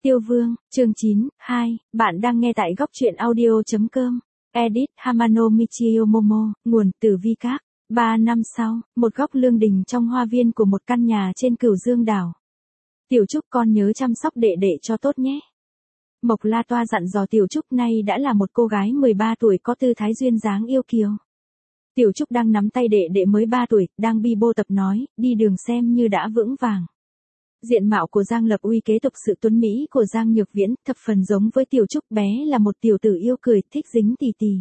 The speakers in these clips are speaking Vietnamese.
Tiêu Vương, chương 9, 2, bạn đang nghe tại góc truyện audio.com. Edit Hamano Michio Momo, nguồn từ Vi Các. 3 năm sau, một góc lương đình trong hoa viên của một căn nhà trên Cửu Dương đảo. Tiểu Trúc con nhớ chăm sóc đệ đệ cho tốt nhé. Mộc La Toa dặn dò Tiểu Trúc nay đã là một cô gái 13 tuổi có tư thái duyên dáng yêu kiều. Tiểu Trúc đang nắm tay đệ đệ mới 3 tuổi, đang bi bô tập nói, đi đường xem như đã vững vàng. Diện mạo của Giang Lập Uy kế tục sự tuấn mỹ của Giang Nhược Viễn, thập phần giống với Tiểu Trúc, bé là một tiểu tử yêu cười, thích dính tì tì.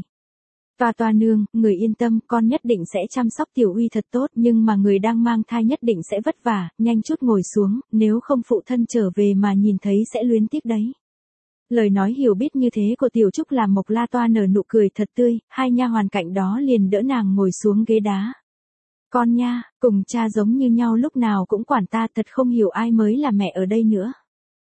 Toa nương, người yên tâm, con nhất định sẽ chăm sóc Tiểu Uy thật tốt, nhưng mà người đang mang thai nhất định sẽ vất vả, nhanh chút ngồi xuống, nếu không phụ thân trở về mà nhìn thấy sẽ luyến tiếc đấy. Lời nói hiểu biết như thế của Tiểu Trúc làm Mộc La Toa nở nụ cười thật tươi, hai nha hoàn cạnh đó liền đỡ nàng ngồi xuống ghế đá. Con nha, cùng cha giống như nhau, lúc nào cũng quản ta, thật không hiểu ai mới là mẹ ở đây nữa.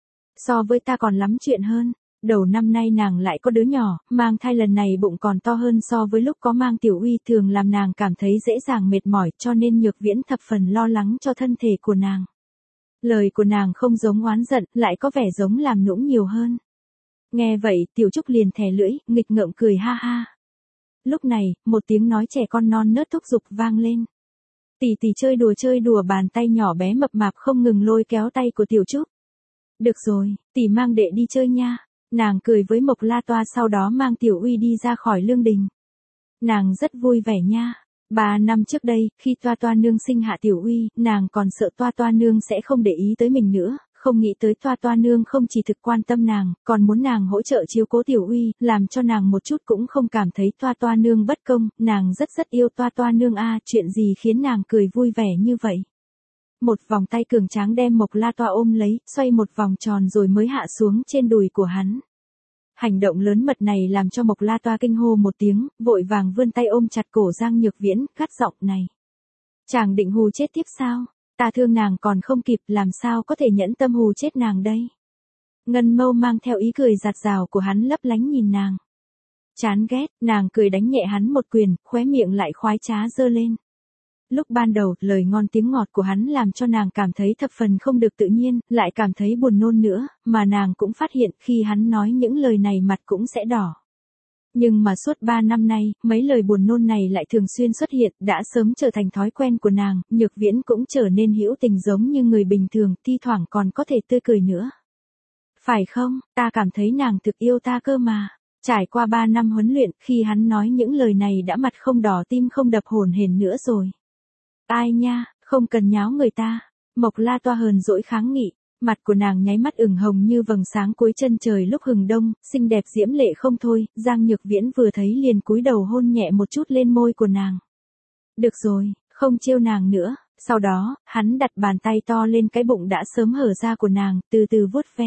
So với ta còn lắm chuyện hơn. Đầu năm nay nàng lại có đứa nhỏ, mang thai lần này bụng còn to hơn so với lúc có mang Tiểu Uy, thường làm nàng cảm thấy dễ dàng mệt mỏi, cho nên Nhược Viễn thập phần lo lắng cho thân thể của nàng. Lời của nàng không giống oán giận, lại có vẻ giống làm nũng nhiều hơn. Nghe vậy, Tiểu Trúc liền thè lưỡi, nghịch ngợm cười ha ha. Lúc này, một tiếng nói trẻ con non nớt thúc giục vang lên. Tỷ tỷ chơi đùa, bàn tay nhỏ bé mập mạp không ngừng lôi kéo tay của Tiểu Trúc. Được rồi, tỷ mang đệ đi chơi nha. Nàng cười với Mộc La Toa, sau đó mang Tiểu Uy đi ra khỏi lương đình. Nàng rất vui vẻ nha. 3 năm trước đây, khi Toa nương sinh hạ Tiểu Uy, nàng còn sợ Toa nương sẽ không để ý tới mình nữa. Không nghĩ tới Toa nương không chỉ thực quan tâm nàng, còn muốn nàng hỗ trợ chiếu cố Tiểu Uy, làm cho nàng một chút cũng không cảm thấy Toa nương bất công, nàng rất yêu Toa nương a. Chuyện gì khiến nàng cười vui vẻ như vậy? Một vòng tay cường tráng đem Mộc La Toa ôm lấy, xoay một vòng tròn rồi mới hạ xuống trên đùi của hắn. Hành động lớn mật này làm cho Mộc La Toa kinh hô một tiếng, vội vàng vươn tay ôm chặt cổ Giang Nhược Viễn, gắt giọng này. Chàng định hù chết tiếp sao? Ta thương nàng còn không kịp, làm sao có thể nhẫn tâm hù chết nàng đây? Ngân mâu mang theo ý cười giạt rào của hắn lấp lánh nhìn nàng. Chán ghét, nàng cười đánh nhẹ hắn một quyền, khóe miệng lại khoái trá giơ lên. Lúc ban đầu, lời ngon tiếng ngọt của hắn làm cho nàng cảm thấy thập phần không được tự nhiên, lại cảm thấy buồn nôn nữa, mà nàng cũng phát hiện khi hắn nói những lời này mặt cũng sẽ đỏ. Nhưng mà suốt 3 năm nay, mấy lời buồn nôn này lại thường xuyên xuất hiện, đã sớm trở thành thói quen của nàng, Nhược Viễn cũng trở nên hữu tình giống như người bình thường, thi thoảng còn có thể tươi cười nữa. Phải không, ta cảm thấy nàng thực yêu ta cơ mà. Trải qua 3 năm huấn luyện, khi hắn nói những lời này đã mặt không đỏ tim không đập hổn hển nữa rồi. Ai nha, không cần nháo người ta. Mộc La Toa hờn dỗi kháng nghị. Mặt của nàng nháy mắt ửng hồng như vầng sáng cuối chân trời lúc hừng đông, xinh đẹp diễm lệ không thôi. Giang Nhược Viễn vừa thấy liền cúi đầu hôn nhẹ một chút lên môi của nàng. Được rồi, không trêu nàng nữa. Sau đó, hắn đặt bàn tay to lên cái bụng đã sớm hở ra của nàng, từ từ vuốt ve.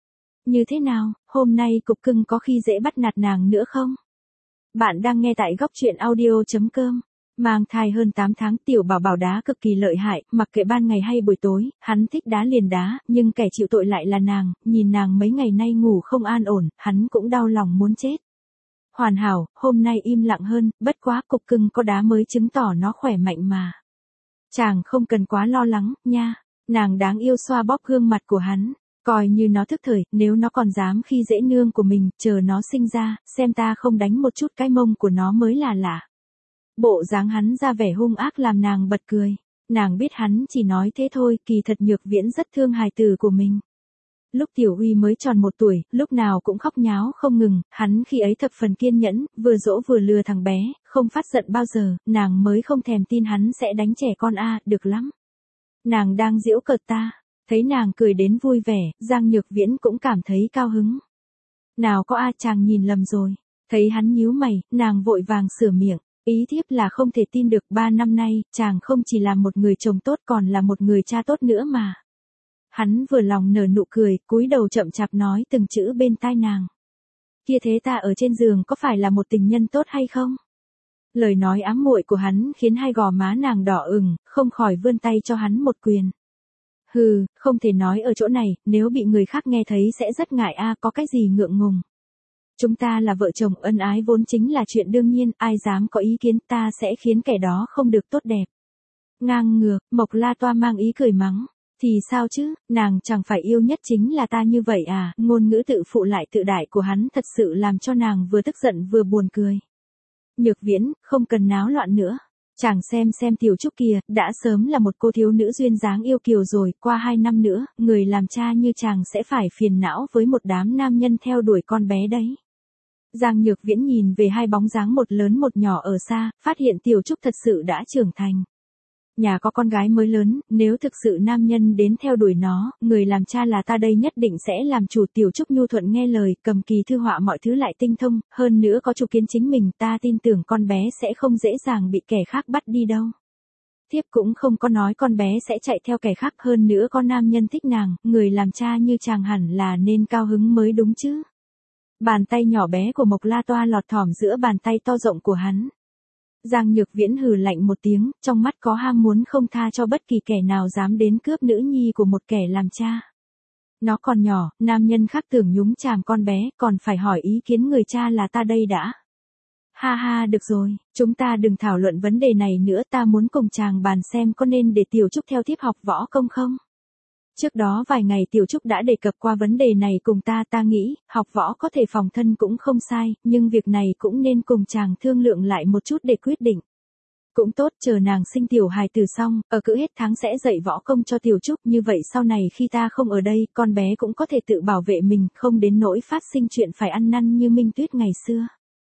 Như thế nào, hôm nay cục cưng có khi dễ bắt nạt nàng nữa không? Bạn đang nghe tại góc truyện audio.com. Mang thai hơn 8 tháng, tiểu bảo bảo đá cực kỳ lợi hại, mặc kệ ban ngày hay buổi tối, hắn thích đá liền đá, nhưng kẻ chịu tội lại là nàng, nhìn nàng mấy ngày nay ngủ không an ổn, hắn cũng đau lòng muốn chết. Hoàn hảo, hôm nay im lặng hơn, bất quá cục cưng có đá mới chứng tỏ nó khỏe mạnh mà. Chàng không cần quá lo lắng, nha. Nàng đáng yêu xoa bóp gương mặt của hắn. Coi như nó thức thời, nếu nó còn dám khi dễ nương của mình, chờ nó sinh ra, xem ta không đánh một chút cái mông của nó mới là lạ. Bộ dáng hắn ra vẻ hung ác làm nàng bật cười. Nàng biết hắn chỉ nói thế thôi, kỳ thật Nhược Viễn rất thương hài tử của mình. Lúc Tiểu Uy mới tròn 1 tuổi, lúc nào cũng khóc nháo không ngừng, hắn khi ấy thập phần kiên nhẫn, vừa dỗ vừa lừa thằng bé, không phát giận bao giờ, nàng mới không thèm tin hắn sẽ đánh trẻ con a, được lắm. Nàng đang giễu cợt ta. Thấy nàng cười đến vui vẻ, Giang Nhược Viễn cũng cảm thấy cao hứng. Nào có chàng nhìn lầm rồi. Thấy hắn nhíu mày, nàng vội vàng sửa miệng. Ý thiếp là không thể tin được 3 năm nay, chàng không chỉ là một người chồng tốt còn là một người cha tốt nữa mà. Hắn vừa lòng nở nụ cười, cúi đầu chậm chạp nói từng chữ bên tai nàng. Kia thế ta ở trên giường có phải là một tình nhân tốt hay không? Lời nói ám muội của hắn khiến hai gò má nàng đỏ ửng, không khỏi vươn tay cho hắn một quyền. Hừ, không thể nói ở chỗ này, nếu bị người khác nghe thấy sẽ rất ngại có cái gì ngượng ngùng. Chúng ta là vợ chồng ân ái vốn chính là chuyện đương nhiên, ai dám có ý kiến ta sẽ khiến kẻ đó không được tốt đẹp. Ngang ngược, Mộc La Toa mang ý cười mắng. Thì sao chứ, nàng chẳng phải yêu nhất chính là ta như vậy à, ngôn ngữ tự phụ lại tự đại của hắn thật sự làm cho nàng vừa tức giận vừa buồn cười. Nhược Viễn, không cần náo loạn nữa. Chàng xem Tiểu Trúc kìa, đã sớm là một cô thiếu nữ duyên dáng yêu kiều rồi, qua 2 năm nữa, người làm cha như chàng sẽ phải phiền não với một đám nam nhân theo đuổi con bé đấy. Giang Nhược Viễn nhìn về hai bóng dáng một lớn một nhỏ ở xa, phát hiện Tiểu Trúc thật sự đã trưởng thành. Nhà có con gái mới lớn, nếu thực sự nam nhân đến theo đuổi nó, người làm cha là ta đây nhất định sẽ làm chủ. Tiểu Trúc nhu thuận nghe lời, cầm kỳ thư họa mọi thứ lại tinh thông, hơn nữa có chủ kiến chính mình, ta tin tưởng con bé sẽ không dễ dàng bị kẻ khác bắt đi đâu. Thiếp cũng không có nói con bé sẽ chạy theo kẻ khác, hơn nữa có nam nhân thích nàng, người làm cha như chàng hẳn là nên cao hứng mới đúng chứ. Bàn tay nhỏ bé của Mộc La Toa lọt thỏm giữa bàn tay to rộng của hắn. Giang Nhược Viễn hừ lạnh một tiếng, trong mắt có ham muốn không tha cho bất kỳ kẻ nào dám đến cướp nữ nhi của một kẻ làm cha. Nó còn nhỏ, nam nhân khác tưởng nhúng chàm con bé, còn phải hỏi ý kiến người cha là ta đây đã. Ha ha, được rồi, chúng ta đừng thảo luận vấn đề này nữa, ta muốn cùng chàng bàn xem có nên để Tiểu Trúc theo thiếp học võ công không? Trước đó vài ngày Tiểu Trúc đã đề cập qua vấn đề này cùng ta nghĩ, học võ có thể phòng thân cũng không sai, nhưng việc này cũng nên cùng chàng thương lượng lại một chút để quyết định. Cũng tốt, chờ nàng sinh tiểu hài tử xong, ở cữ hết tháng sẽ dạy võ công cho Tiểu Trúc, như vậy sau này khi ta không ở đây, con bé cũng có thể tự bảo vệ mình, không đến nỗi phát sinh chuyện phải ăn năn như Minh Tuyết ngày xưa.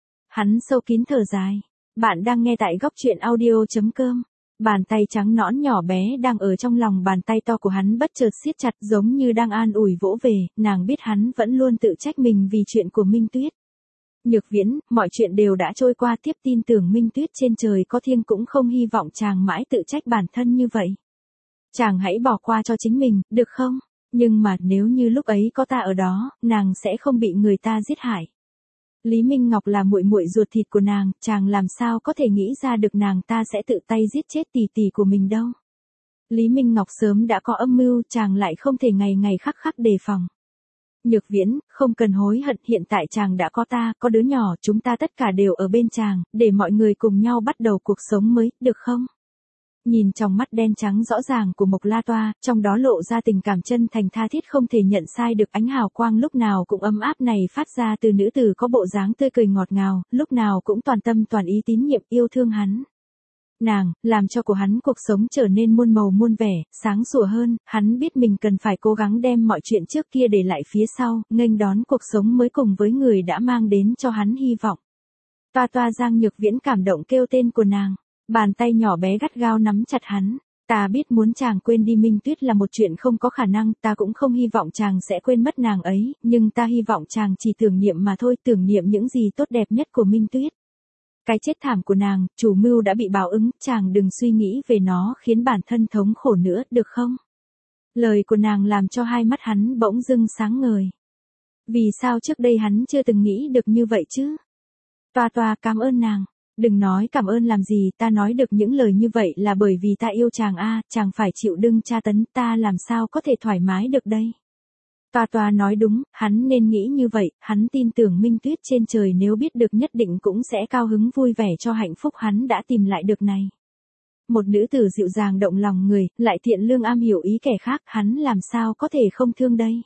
Hắn sâu kín thở dài. Bạn đang nghe tại góc truyện audio.com. Bàn tay trắng nõn nhỏ bé đang ở trong lòng bàn tay to của hắn bất chợt siết chặt, giống như đang an ủi vỗ về, nàng biết hắn vẫn luôn tự trách mình vì chuyện của Minh Tuyết. Nhược Viễn, mọi chuyện đều đã trôi qua, tiếp tin tưởng Minh Tuyết trên trời có thiêng cũng không hy vọng chàng mãi tự trách bản thân như vậy. Chàng hãy bỏ qua cho chính mình, được không? Nhưng mà nếu như lúc ấy có ta ở đó, nàng sẽ không bị người ta giết hại. Lý Minh Ngọc là muội muội ruột thịt của nàng, chàng làm sao có thể nghĩ ra được nàng ta sẽ tự tay giết chết tỷ tỷ của mình đâu. Lý Minh Ngọc sớm đã có âm mưu, chàng lại không thể ngày ngày khắc đề phòng. Nhược Viễn, không cần hối hận, hiện tại chàng đã có ta, có đứa nhỏ, chúng ta tất cả đều ở bên chàng, để mọi người cùng nhau bắt đầu cuộc sống mới, được không? Nhìn trong mắt đen trắng rõ ràng của Mộc La Toa, trong đó lộ ra tình cảm chân thành tha thiết không thể nhận sai được, ánh hào quang lúc nào cũng ấm áp này phát ra từ nữ tử có bộ dáng tươi cười ngọt ngào, lúc nào cũng toàn tâm toàn ý tín nhiệm yêu thương hắn. Nàng, làm cho của hắn cuộc sống trở nên muôn màu muôn vẻ, sáng sủa hơn, hắn biết mình cần phải cố gắng đem mọi chuyện trước kia để lại phía sau, nghênh đón cuộc sống mới cùng với người đã mang đến cho hắn hy vọng. Toa Toa. Giang Nhược Viễn cảm động kêu tên của nàng. Bàn tay nhỏ bé gắt gao nắm chặt hắn. Ta biết muốn chàng quên đi Minh Tuyết là một chuyện không có khả năng, ta cũng không hy vọng chàng sẽ quên mất nàng ấy, nhưng ta hy vọng chàng chỉ tưởng niệm mà thôi, tưởng niệm những gì tốt đẹp nhất của Minh Tuyết. Cái chết thảm của nàng, chủ mưu đã bị báo ứng, chàng đừng suy nghĩ về nó khiến bản thân thống khổ nữa, được không? Lời của nàng làm cho hai mắt hắn bỗng dưng sáng ngời. Vì sao trước đây hắn chưa từng nghĩ được như vậy chứ? Toa Toa, cảm ơn nàng. Đừng nói cảm ơn làm gì, ta nói được những lời như vậy là bởi vì ta yêu chàng a, chàng phải chịu đựng tra tấn, ta làm sao có thể thoải mái được đây. Toa Toa nói đúng, hắn nên nghĩ như vậy, hắn tin tưởng Minh Tuyết trên trời nếu biết được nhất định cũng sẽ cao hứng vui vẻ cho hạnh phúc hắn đã tìm lại được này. Một nữ tử dịu dàng động lòng người, lại thiện lương am hiểu ý kẻ khác, hắn làm sao có thể không thương đây.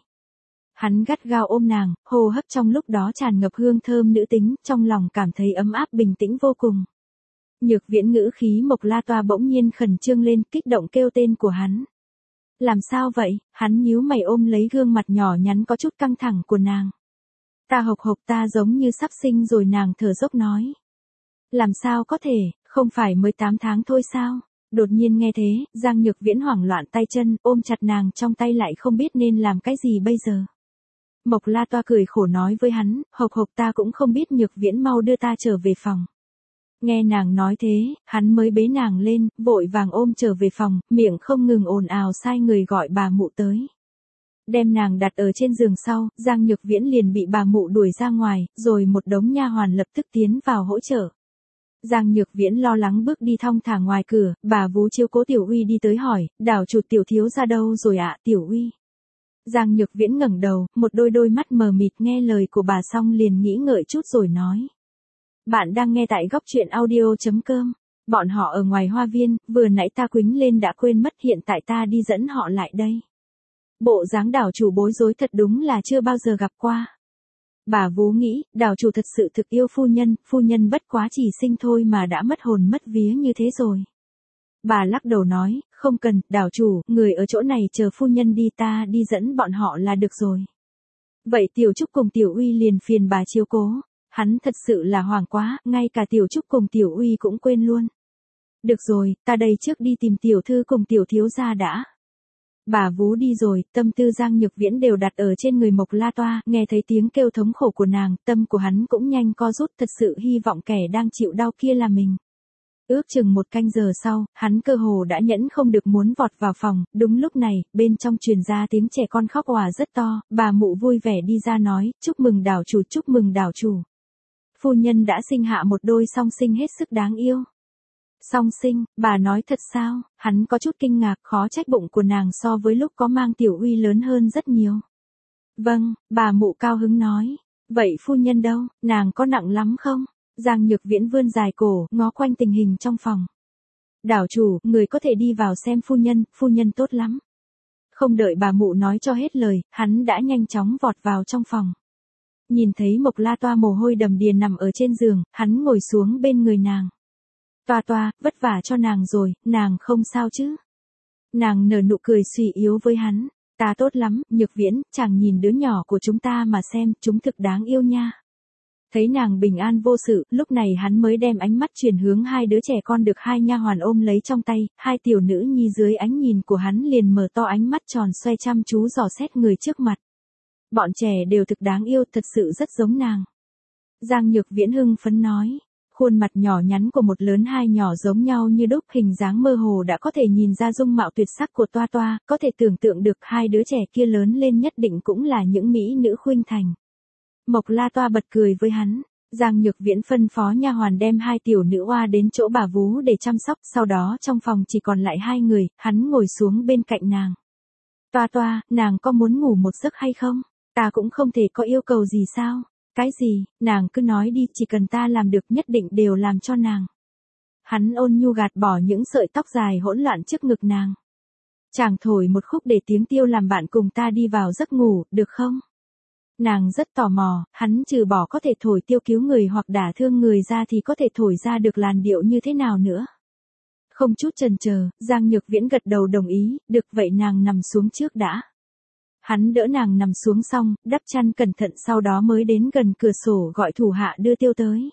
Hắn gắt gao ôm nàng, hô hấp trong lúc đó tràn ngập hương thơm nữ tính, trong lòng cảm thấy ấm áp bình tĩnh vô cùng. Nhược Viễn ngữ khí Mộc La Toa bỗng nhiên khẩn trương lên, kích động kêu tên của hắn. Làm sao vậy? Hắn nhíu mày ôm lấy gương mặt nhỏ nhắn có chút căng thẳng của nàng. Ta hộc ta giống như sắp sinh rồi, nàng thở dốc nói. Làm sao có thể, không phải mới 8 tháng thôi sao? Đột nhiên nghe thế, Giang Nhược Viễn hoảng loạn tay chân, ôm chặt nàng trong tay lại không biết nên làm cái gì bây giờ. Mộc La Toa cười khổ nói với hắn, hộc ta cũng không biết, Nhược Viễn mau đưa ta trở về phòng. Nghe nàng nói thế, hắn mới bế nàng lên, vội vàng ôm trở về phòng, miệng không ngừng ồn ào sai người gọi bà mụ tới. Đem nàng đặt ở trên giường sau, Giang Nhược Viễn liền bị bà mụ đuổi ra ngoài, rồi một đống nha hoàn lập tức tiến vào hỗ trợ. Giang Nhược Viễn lo lắng bước đi thong thả ngoài cửa, bà vú chiếu cố Tiểu Uy đi tới hỏi, đảo chủ tiểu thiếu ra đâu rồi ạ, Tiểu Uy. Giang Nhược Viễn ngẩng đầu, một đôi mắt mờ mịt, nghe lời của bà xong liền nghĩ ngợi chút rồi nói. Bạn đang nghe tại góc truyện audio.com. Bọn họ ở ngoài hoa viên, vừa nãy ta quýnh lên đã quên mất, hiện tại ta đi dẫn họ lại đây. Bộ dáng đảo chủ bối rối thật đúng là chưa bao giờ gặp qua. Bà Vú nghĩ, đảo chủ thật sự thực yêu phu nhân bất quá chỉ sinh thôi mà đã mất hồn mất vía như thế rồi. Bà lắc đầu nói, không cần, đảo chủ, người ở chỗ này chờ phu nhân đi, ta đi dẫn bọn họ là được rồi. Vậy Tiểu Trúc cùng Tiểu Uy liền phiền bà chiếu cố, hắn thật sự là hoảng quá, ngay cả Tiểu Trúc cùng Tiểu Uy cũng quên luôn. Được rồi, ta đây trước đi tìm tiểu thư cùng tiểu thiếu gia đã. Bà Vú đi rồi, tâm tư Giang Nhược Viễn đều đặt ở trên người Mộc La Toa, nghe thấy tiếng kêu thống khổ của nàng, tâm của hắn cũng nhanh co rút, thật sự hy vọng kẻ đang chịu đau kia là mình. Ước chừng 1 canh giờ sau, hắn cơ hồ đã nhẫn không được muốn vọt vào phòng, đúng lúc này, bên trong truyền ra tiếng trẻ con khóc òa rất to, bà mụ vui vẻ đi ra nói, chúc mừng đảo chủ, chúc mừng đảo chủ. Phu nhân đã sinh hạ một đôi song sinh hết sức đáng yêu. Song sinh, bà nói thật sao? Hắn có chút kinh ngạc, khó trách bụng của nàng so với lúc có mang Tiểu Uy lớn hơn rất nhiều. Vâng, bà mụ cao hứng nói. Vậy phu nhân đâu, nàng có nặng lắm không? Giang Nhược Viễn vươn dài cổ, ngó quanh tình hình trong phòng. Đảo chủ, người có thể đi vào xem phu nhân tốt lắm. Không đợi bà mụ nói cho hết lời, hắn đã nhanh chóng vọt vào trong phòng. Nhìn thấy Mộc La Toa mồ hôi đầm đìa nằm ở trên giường, hắn ngồi xuống bên người nàng. Toa Toa, vất vả cho nàng rồi, nàng không sao chứ? Nàng nở nụ cười suy yếu với hắn. Ta tốt lắm, Nhược Viễn, chàng nhìn đứa nhỏ của chúng ta mà xem, chúng thực đáng yêu nha. Thấy nàng bình an vô sự, lúc này hắn mới đem ánh mắt chuyển hướng 2 đứa trẻ con được 2 nha hoàn ôm lấy trong tay, 2 tiểu nữ nhi dưới ánh nhìn của hắn liền mở to ánh mắt tròn xoe chăm chú dò xét người trước mặt. Bọn trẻ đều thực đáng yêu, thật sự rất giống nàng. Giang Nhược Viễn hưng phấn nói. Khuôn mặt nhỏ nhắn của một lớn 2 nhỏ giống nhau như đúc, hình dáng mơ hồ đã có thể nhìn ra dung mạo tuyệt sắc của Toa Toa, có thể tưởng tượng được 2 đứa trẻ kia lớn lên nhất định cũng là những mỹ nữ khuynh thành. Mộc La Toa bật cười với hắn, Giang Nhược Viễn phân phó nha hoàn đem 2 tiểu nữ oa đến chỗ bà Vú để chăm sóc, sau đó trong phòng chỉ còn lại 2 người, hắn ngồi xuống bên cạnh nàng. Toa Toa, nàng có muốn ngủ một giấc hay không? Ta cũng không thể có yêu cầu gì sao? Cái gì, nàng cứ nói đi, chỉ cần ta làm được nhất định đều làm cho nàng. Hắn ôn nhu gạt bỏ những sợi tóc dài hỗn loạn trước ngực nàng. Chàng thổi một khúc để tiếng tiêu làm bạn cùng ta đi vào giấc ngủ, được không? Nàng rất tò mò, hắn trừ bỏ có thể thổi tiêu cứu người hoặc đả thương người ra thì có thể thổi ra được làn điệu như thế nào nữa? Không chút chần chờ, Giang Nhược Viễn gật đầu đồng ý, được vậy nàng nằm xuống trước đã. Hắn đỡ nàng nằm xuống xong, đắp chăn cẩn thận sau đó mới đến gần cửa sổ gọi thủ hạ đưa tiêu tới.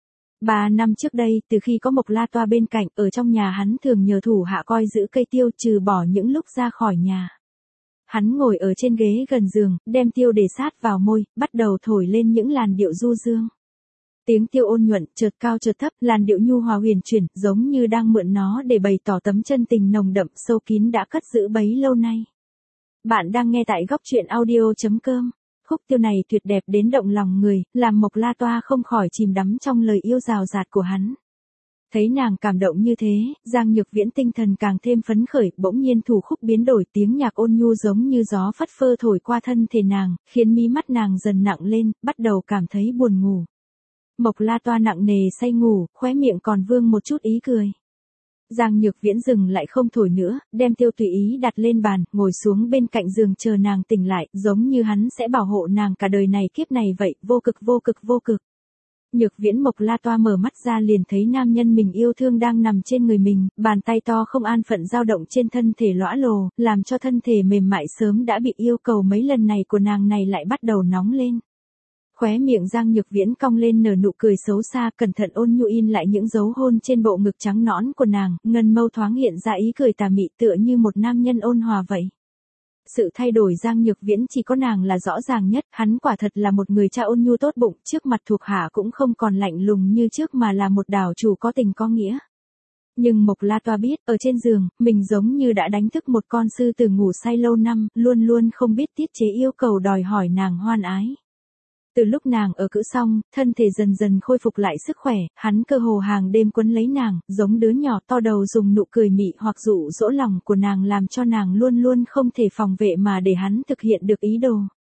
3 năm trước đây, từ khi có Mộc La Toa bên cạnh, ở trong nhà hắn thường nhờ thủ hạ coi giữ cây tiêu trừ bỏ những lúc ra khỏi nhà. Hắn ngồi ở trên ghế gần giường, đem tiêu để sát vào môi, bắt đầu thổi lên những làn điệu du dương. Tiếng tiêu ôn nhuận, chợt cao chợt thấp, làn điệu nhu hòa huyền chuyển, giống như đang mượn nó để bày tỏ tấm chân tình nồng đậm sâu kín đã cất giữ bấy lâu nay. Bạn đang nghe tại góc truyện audio.com. Khúc tiêu này tuyệt đẹp đến động lòng người, làm Mộc La Toa không khỏi chìm đắm trong lời yêu rào rạt của hắn. Thấy nàng cảm động như thế, Giang Nhược Viễn tinh thần càng thêm phấn khởi, bỗng nhiên thủ khúc biến đổi, tiếng nhạc ôn nhu giống như gió phất phơ thổi qua thân thể nàng, khiến mí mắt nàng dần nặng lên, bắt đầu cảm thấy buồn ngủ. Mộc La Toa nặng nề say ngủ, khóe miệng còn vương một chút ý cười. Giang Nhược Viễn dừng lại không thổi nữa, đem tiêu tùy ý đặt lên bàn, ngồi xuống bên cạnh giường chờ nàng tỉnh lại, giống như hắn sẽ bảo hộ nàng cả đời này kiếp này vậy, vô cực vô cực vô cực. Nhược Viễn Mộc La Toa mở mắt ra liền thấy nam nhân mình yêu thương đang nằm trên người mình, bàn tay to không an phận dao động trên thân thể lõa lồ, làm cho thân thể mềm mại sớm đã bị yêu cầu mấy lần này của nàng này lại bắt đầu nóng lên. Khóe miệng Giang Nhược Viễn cong lên nở nụ cười xấu xa, cẩn thận ôn nhu in lại những dấu hôn trên bộ ngực trắng nõn của nàng, ngân mâu thoáng hiện ra ý cười tà mị tựa như một nam nhân ôn hòa vậy. Sự thay đổi Giang Nhược Viễn chỉ có nàng là rõ ràng nhất, hắn quả thật là một người cha ôn nhu tốt bụng, trước mặt thuộc hạ cũng không còn lạnh lùng như trước mà là một đảo chủ có tình có nghĩa. Nhưng Mộc La Toa biết, ở trên giường, mình giống như đã đánh thức một con sư tử ngủ say lâu năm, luôn luôn không biết tiết chế yêu cầu đòi hỏi nàng hoan ái. Từ lúc nàng ở cữ xong, thân thể dần dần khôi phục lại sức khỏe, hắn cơ hồ hàng đêm quấn lấy nàng, giống đứa nhỏ to đầu dùng nụ cười mị hoặc dụ dỗ lòng của nàng làm cho nàng luôn luôn không thể phòng vệ mà để hắn thực hiện được ý đồ.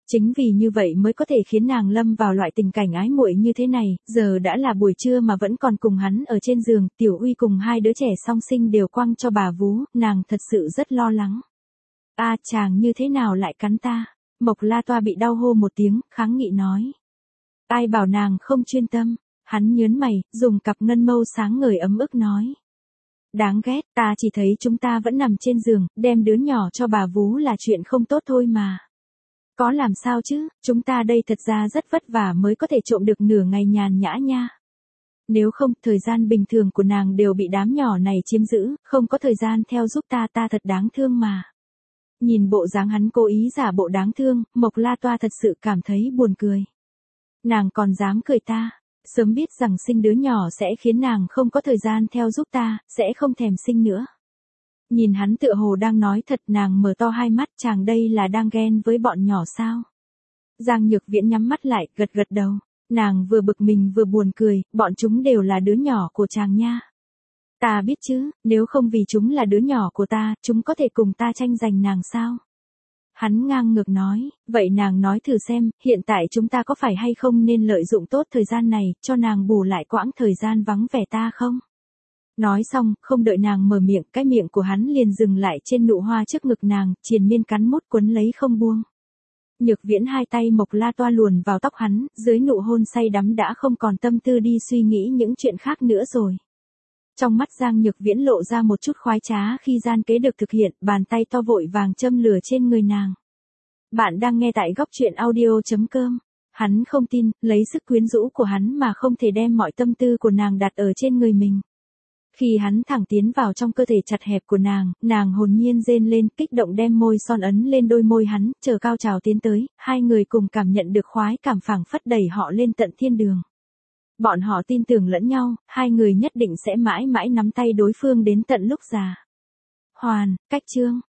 Chính vì như vậy mới có thể khiến nàng lâm vào loại tình cảnh ái muội như thế này, giờ đã là buổi trưa mà vẫn còn cùng hắn ở trên giường, Tiểu Uy cùng hai đứa trẻ song sinh đều quăng cho bà vú, nàng thật sự rất lo lắng. A chàng như thế nào lại cắn ta? Mộc La Toa bị đau hô một tiếng, kháng nghị nói. Ai bảo nàng không chuyên tâm, hắn nhớn mày, dùng cặp ngân mâu sáng ngời ấm ức nói. Đáng ghét, ta chỉ thấy chúng ta vẫn nằm trên giường, đem đứa nhỏ cho bà vú là chuyện không tốt thôi mà. Có làm sao chứ, chúng ta đây thật ra rất vất vả mới có thể trộm được nửa ngày nhàn nhã nha. Nếu không, thời gian bình thường của nàng đều bị đám nhỏ này chiếm giữ, không có thời gian theo giúp ta thật đáng thương mà. Nhìn bộ dáng hắn cố ý giả bộ đáng thương, Mộc La Toa thật sự cảm thấy buồn cười. Nàng còn dám cười ta, sớm biết rằng sinh đứa nhỏ sẽ khiến nàng không có thời gian theo giúp ta, sẽ không thèm sinh nữa. Nhìn hắn tựa hồ đang nói thật, nàng mở to hai mắt, chàng đây là đang ghen với bọn nhỏ sao? Giang Nhược Viễn nhắm mắt lại, gật gật đầu. Nàng vừa bực mình vừa buồn cười, bọn chúng đều là đứa nhỏ của chàng nha. Ta biết chứ, nếu không vì chúng là đứa nhỏ của ta, chúng có thể cùng ta tranh giành nàng sao? Hắn ngang ngược nói, vậy nàng nói thử xem, hiện tại chúng ta có phải hay không nên lợi dụng tốt thời gian này, cho nàng bù lại quãng thời gian vắng vẻ ta không? Nói xong, không đợi nàng mở miệng, cái miệng của hắn liền dừng lại trên nụ hoa trước ngực nàng, triền miên cắn mút quấn lấy không buông. Nhược Viễn hai tay Mộc La Toa luồn vào tóc hắn, dưới nụ hôn say đắm đã không còn tâm tư đi suy nghĩ những chuyện khác nữa rồi. Trong mắt Giang Nhược Viễn lộ ra một chút khoái trá khi gian kế được thực hiện, bàn tay to vội vàng châm lửa trên người nàng. Bạn đang nghe tại góc truyện audio.com. Hắn không tin, lấy sức quyến rũ của hắn mà không thể đem mọi tâm tư của nàng đặt ở trên người mình. Khi hắn thẳng tiến vào trong cơ thể chặt hẹp của nàng hồn nhiên rên lên, kích động đem môi son ấn lên đôi môi hắn, chờ cao trào tiến tới, hai người cùng cảm nhận được khoái cảm phảng phất đẩy họ lên tận thiên đường. Bọn họ tin tưởng lẫn nhau, hai người nhất định sẽ mãi mãi nắm tay đối phương đến tận lúc già. Hoàn, cách chương.